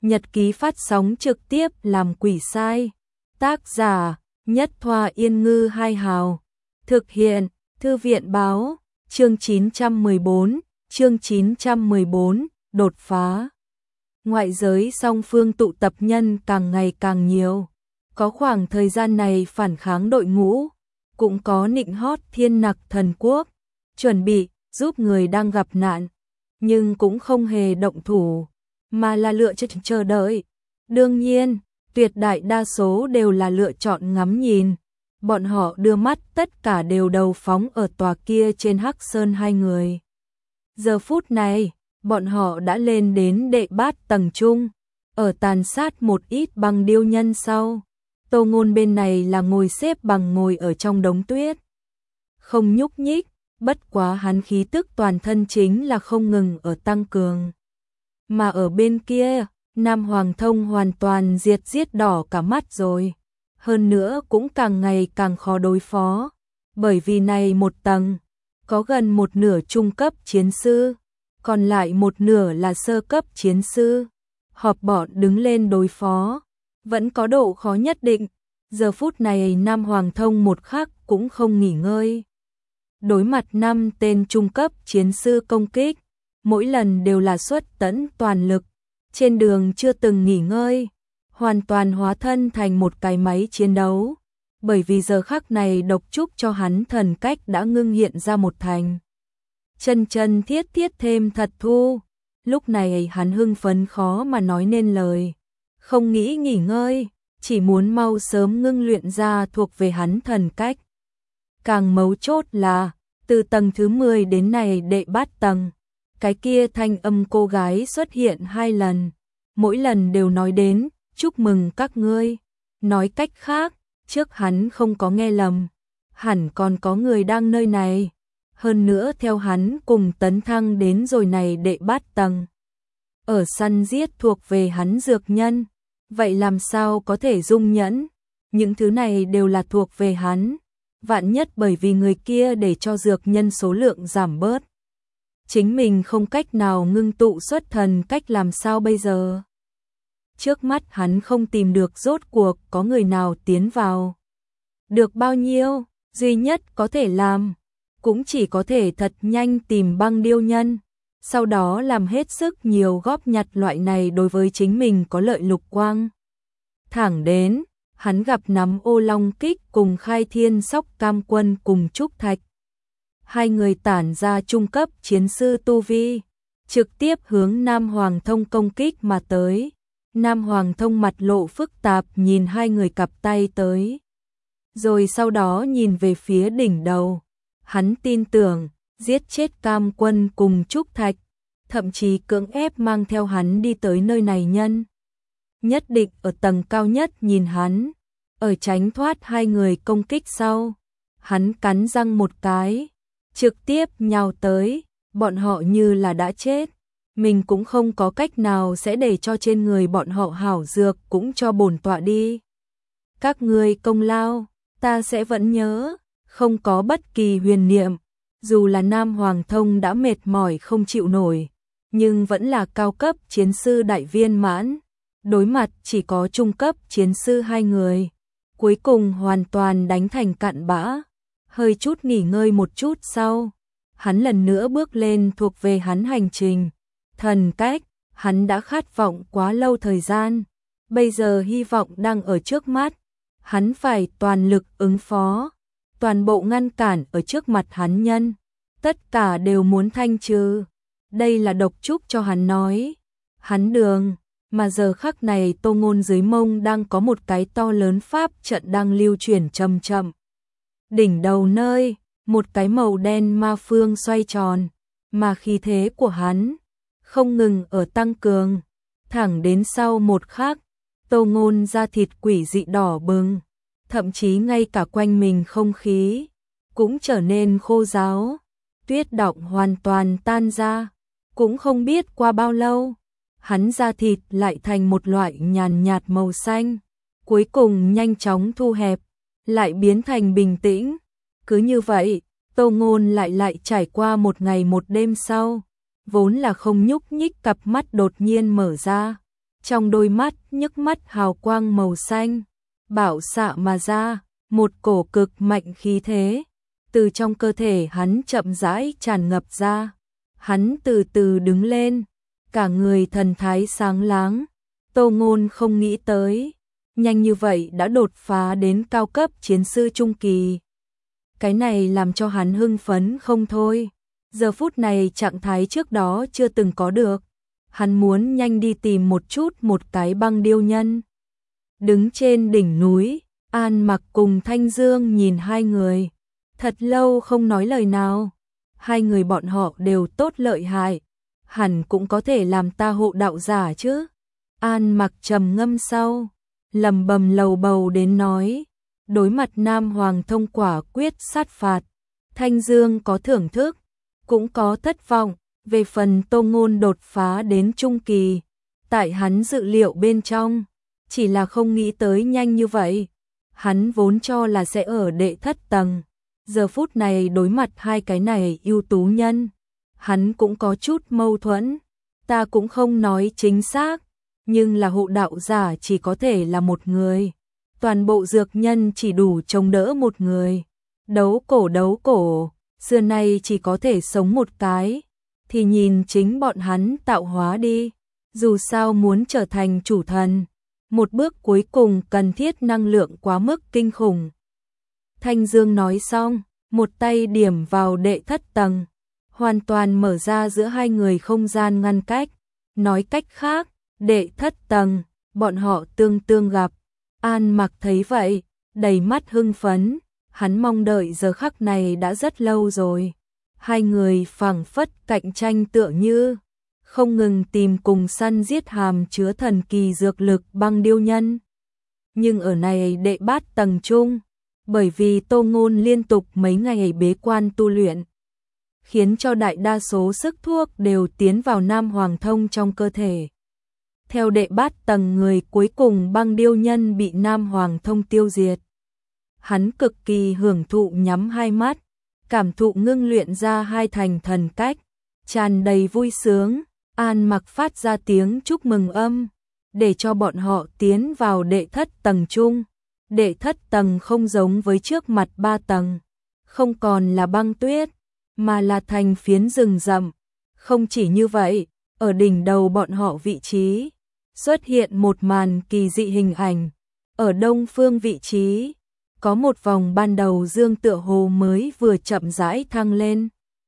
Nhật ký phát sóng trực tiếp làm quỷ sai. Tác giả Nhất Thoa Yên Ngư Hai Hào. Thực hiện Thư viện Báo. Chương 914, đột phá. Ngoại giới song phương tụ tập nhân càng ngày càng nhiều. Có khoảng thời gian này phản kháng đội ngũ, cũng có nịnh hót Thiên Nặc Thần Quốc, chuẩn bị giúp người đang gặp nạn, nhưng cũng không hề động thủ, mà là lựa chọn chờ đợi. Đương nhiên, tuyệt đại đa số đều là lựa chọn ngắm nhìn. Bọn họ đưa mắt tất cả đều đầu phóng ở tòa kia trên Hắc Sơn hai người. Giờ phút này, bọn họ đã lên đến đệ bát tầng trung, ở tàn sát một ít băng điêu nhân sau. Tô Ngôn bên này là ngồi xếp bằng ngồi ở trong đống tuyết, không nhúc nhích, bất quá hắn khí tức toàn thân chính là không ngừng ở tăng cường. Mà ở bên kia, Nam Hoàng Thông hoàn toàn giết đỏ cả mắt rồi. Hơn nữa cũng càng ngày càng khó đối phó, bởi vì này một tầng, có gần một nửa trung cấp chiến sư, còn lại một nửa là sơ cấp chiến sư. Họp bọn đứng lên đối phó, vẫn có độ khó nhất định. Giờ phút này Nam Hoàng Thông một khắc cũng không nghỉ ngơi. Đối mặt 5 tên trung cấp chiến sư công kích, mỗi lần đều là xuất tận toàn lực, trên đường chưa từng nghỉ ngơi, hoàn toàn hóa thân thành một cái máy chiến đấu. Bởi vì giờ khắc này độc trúc cho hắn thần cách đã ngưng hiện ra một thành. Chân thiết thêm thật thu. Lúc này hắn hưng phấn khó mà nói nên lời, không nghĩ nghỉ ngơi, chỉ muốn mau sớm ngưng luyện ra thuộc về hắn thần cách. Càng mấu chốt là, từ tầng thứ 10 đến này đệ bát tầng, cái kia thanh âm cô gái xuất hiện 2 lần, mỗi lần đều nói đến, chúc mừng các ngươi. Nói cách khác, trước hắn không có nghe lầm, hẳn còn có người đang nơi này. Hơn nữa theo hắn cùng tấn thăng đến rồi này đệ bát tầng, ở săn giết thuộc về hắn dược nhân, vậy làm sao có thể dung nhẫn, những thứ này đều là thuộc về hắn. Vạn nhất bởi vì người kia để cho dược nhân số lượng giảm bớt, chính mình không cách nào ngưng tụ xuất thần cách làm sao bây giờ. Trước mắt hắn không tìm được rốt cuộc có người nào tiến vào. Được bao nhiêu, duy nhất có thể làm, cũng chỉ có thể thật nhanh tìm băng điêu nhân, sau đó làm hết sức nhiều góp nhặt loại này đối với chính mình có lợi lục quang. Thẳng đến, hắn gặp nắm Ô Long Kích cùng Khai Thiên Sóc Cam Quân cùng Trúc Thạch. Hai người tản ra trung cấp chiến sư tu vi, trực tiếp hướng Nam Hoàng Thông công kích mà tới. Nam Hoàng Thông mặt lộ phức tạp nhìn hai người cặp tay tới, rồi sau đó nhìn về phía đỉnh đầu. Hắn tin tưởng, giết chết Cam Quân cùng Trúc Thạch, thậm chí cưỡng ép mang theo hắn đi tới nơi này nhân, nhất định ở tầng cao nhất nhìn hắn. Ở tránh thoát hai người công kích sau, hắn cắn răng một cái, trực tiếp nhào tới. Bọn họ như là đã chết, mình cũng không có cách nào sẽ để cho trên người bọn họ hảo dược cũng cho bổn tọa đi. Các ngươi công lao, ta sẽ vẫn nhớ, không có bất kỳ huyền niệm. Dù là Nam Hoàng Thông đã mệt mỏi không chịu nổi, nhưng vẫn là cao cấp chiến sư đại viên mãn, đối mặt chỉ có trung cấp chiến sư hai người, cuối cùng hoàn toàn đánh thành cặn bã. Hơi chút nghỉ ngơi một chút sau, hắn lần nữa bước lên thuộc về hắn hành trình thần cách. Hắn đã khát vọng quá lâu thời gian, bây giờ hy vọng đang ở trước mắt, hắn phải toàn lực ứng phó, toàn bộ ngăn cản ở trước mặt hắn nhân, tất cả đều muốn thanh trừ. Đây là độc trúc cho hắn nói, hắn đường. Mà giờ khắc này Tô Ngôn dưới mông đang có một cái to lớn pháp trận đang lưu chuyển chậm chậm. Đỉnh đầu nơi, một cái màu đen ma phương xoay tròn, mà khí thế của hắn không ngừng ở tăng cường. Thẳng đến sau một khắc, Tô Ngôn da thịt quỷ dị đỏ bừng, thậm chí ngay cả quanh mình không khí cũng trở nên khô ráo, tuyết đọng hoàn toàn tan ra. Cũng không biết qua bao lâu, hắn da thịt lại thành một loại nhàn nhạt màu xanh, cuối cùng nhanh chóng thu hẹp, lại biến thành bình tĩnh. Cứ như vậy, Tô Ngôn lại trải qua một ngày một đêm sau, vốn là không nhúc nhích cặp mắt đột nhiên mở ra, trong đôi mắt nhức mắt hào quang màu xanh, bạo xạ mà ra, một cổ cực mạnh khí thế, từ trong cơ thể hắn chậm rãi tràn ngập ra. Hắn từ từ đứng lên, cả người thần thái sáng láng. Tô Ngôn không nghĩ tới, nhanh như vậy đã đột phá đến cao cấp chiến sư trung kỳ. Cái này làm cho hắn hưng phấn không thôi. Giờ phút này trạng thái trước đó chưa từng có được. Hắn muốn nhanh đi tìm một chút một cái băng điêu nhân. Đứng trên đỉnh núi, An Mặc cùng Thanh Dương nhìn hai người. Thật lâu không nói lời nào. Hai người bọn họ đều tốt lợi hại. Hẳn cũng có thể làm ta hộ đạo giả chứ. An Mặc trầm ngâm sau, lầm bầm lầu bầu đến nói. Đối mặt Nam Hoàng thông quả quyết sát phạt. Thanh Dương có thưởng thức, cũng có thất vọng. Về phần Tô Ngôn đột phá đến trung kỳ, tại hắn dự liệu bên trong, chỉ là không nghĩ tới nhanh như vậy. Hắn vốn cho là sẽ ở đệ thất tầng. Giờ phút này đối mặt hai cái này ưu tú nhân, hắn cũng có chút mâu thuẫn. Ta cũng không nói chính xác, nhưng là hộ đạo giả chỉ có thể là một người. Toàn bộ dược nhân chỉ đủ chống đỡ một người. Đấu cổ, xưa nay chỉ có thể sống một cái. Thì nhìn chính bọn hắn tạo hóa đi. Dù sao muốn trở thành chủ thần, một bước cuối cùng cần thiết năng lượng quá mức kinh khủng. Thanh Dương nói xong, một tay điểm vào đệ thất tầng, hoàn toàn mở ra giữa hai người không gian ngăn cách. Nói cách khác, đệ thất tầng, bọn họ tương tương gặp. An Mặc thấy vậy, đầy mắt hưng phấn, hắn mong đợi giờ khắc này đã rất lâu rồi. Hai người phảng phất cạnh tranh tựa như, không ngừng tìm cùng săn giết hàm chứa thần kỳ dược lực băng điêu nhân. Nhưng ở này đệ bát tầng chung, bởi vì Tô Ngôn liên tục mấy ngày bế quan tu luyện, khiến cho đại đa số sức thuốc đều tiến vào Nam Hoàng thông trong cơ thể. Theo đệ bát tầng người cuối cùng băng điêu nhân bị Nam Hoàng thông tiêu diệt. Hắn cực kỳ hưởng thụ nhắm hai mắt, cảm thụ ngưng luyện ra hai thành thần cách, tràn đầy vui sướng. An Mặc phát ra tiếng chúc mừng âm, để cho bọn họ tiến vào đệ thất tầng chung. Đệ thất tầng không giống với trước mặt ba tầng, không còn là băng tuyết, mà là thành phiến rừng rậm. Không chỉ như vậy, ở đỉnh đầu bọn họ vị trí, xuất hiện một màn kỳ dị hình ảnh. Ở đông phương vị trí, có một vòng ban đầu dương tựa hồ mới vừa chậm rãi thăng lên.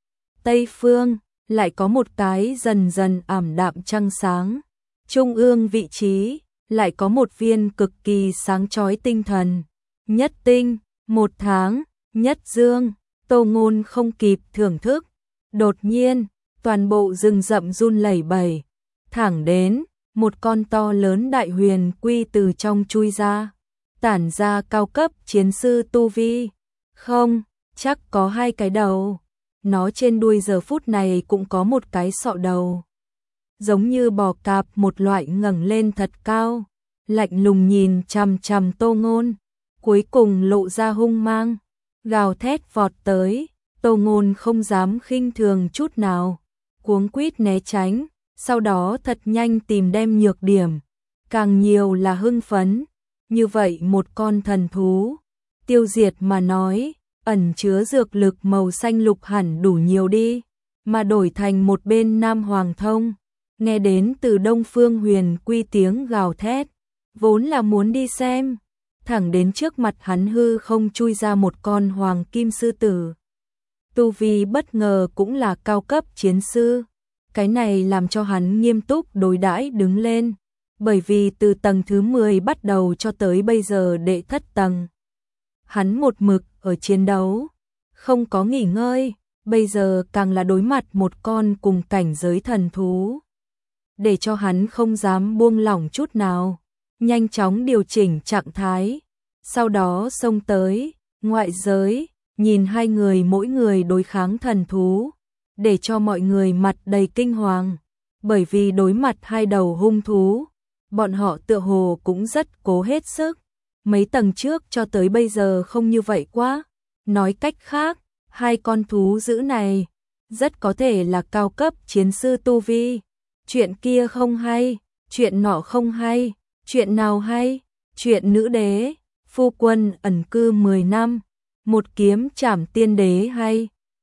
Tây phương, lại có một cái dần dần ảm đạm trăng sáng. Trung ương vị trí, lại có một viên cực kỳ sáng chói tinh thần. Nhất tinh, một tháng, nhất dương. Tô Ngôn không kịp thưởng thức. Đột nhiên, toàn bộ rừng rậm run lẩy bẩy. Thẳng đến, một con to lớn đại huyền quy từ trong chui ra. Tản ra cao cấp chiến sư tu vi. Không, chắc có hai cái đầu. Nó trên đuôi giờ phút này cũng có một cái sọ đầu. Giống như bò cạp một loại ngẩng lên thật cao. Lạnh lùng nhìn chằm chằm Tô Ngôn. Cuối cùng lộ ra hung mang. Gào thét vọt tới. Tô Ngôn không dám khinh thường chút nào. Cuống quýt né tránh. Sau đó thật nhanh tìm đem nhược điểm. Càng nhiều là hưng phấn. Như vậy một con thần thú, tiêu diệt mà nói, ẩn chứa dược lực màu xanh lục hẳn đủ nhiều đi, mà đổi thành một bên Nam Hoàng thông, nghe đến từ đông phương huyền quy tiếng gào thét, vốn là muốn đi xem, thẳng đến trước mặt hắn hư không chui ra một con hoàng kim sư tử. Tu vi bất ngờ cũng là cao cấp chiến sư, cái này làm cho hắn nghiêm túc đối đãi đứng lên. Bởi vì từ tầng thứ 10 bắt đầu cho tới bây giờ đệ thất tầng, hắn một mực ở chiến đấu, không có nghỉ ngơi, bây giờ càng là đối mặt một con cùng cảnh giới thần thú. Để cho hắn không dám buông lỏng chút nào, nhanh chóng điều chỉnh trạng thái, sau đó xông tới, ngoại giới, nhìn hai người mỗi người đối kháng thần thú, để cho mọi người mặt đầy kinh hoàng, bởi vì đối mặt hai đầu hung thú. Bọn họ tựa hồ cũng rất cố hết sức. Mấy tầng trước cho tới bây giờ không như vậy quá. Nói cách khác, hai con thú dữ này rất có thể là cao cấp chiến sư tu vi. Chuyện kia không hay, chuyện nọ không hay, chuyện nào hay, chuyện nữ đế, phu quân ẩn cư 10 năm, một kiếm trảm tiên đế hay,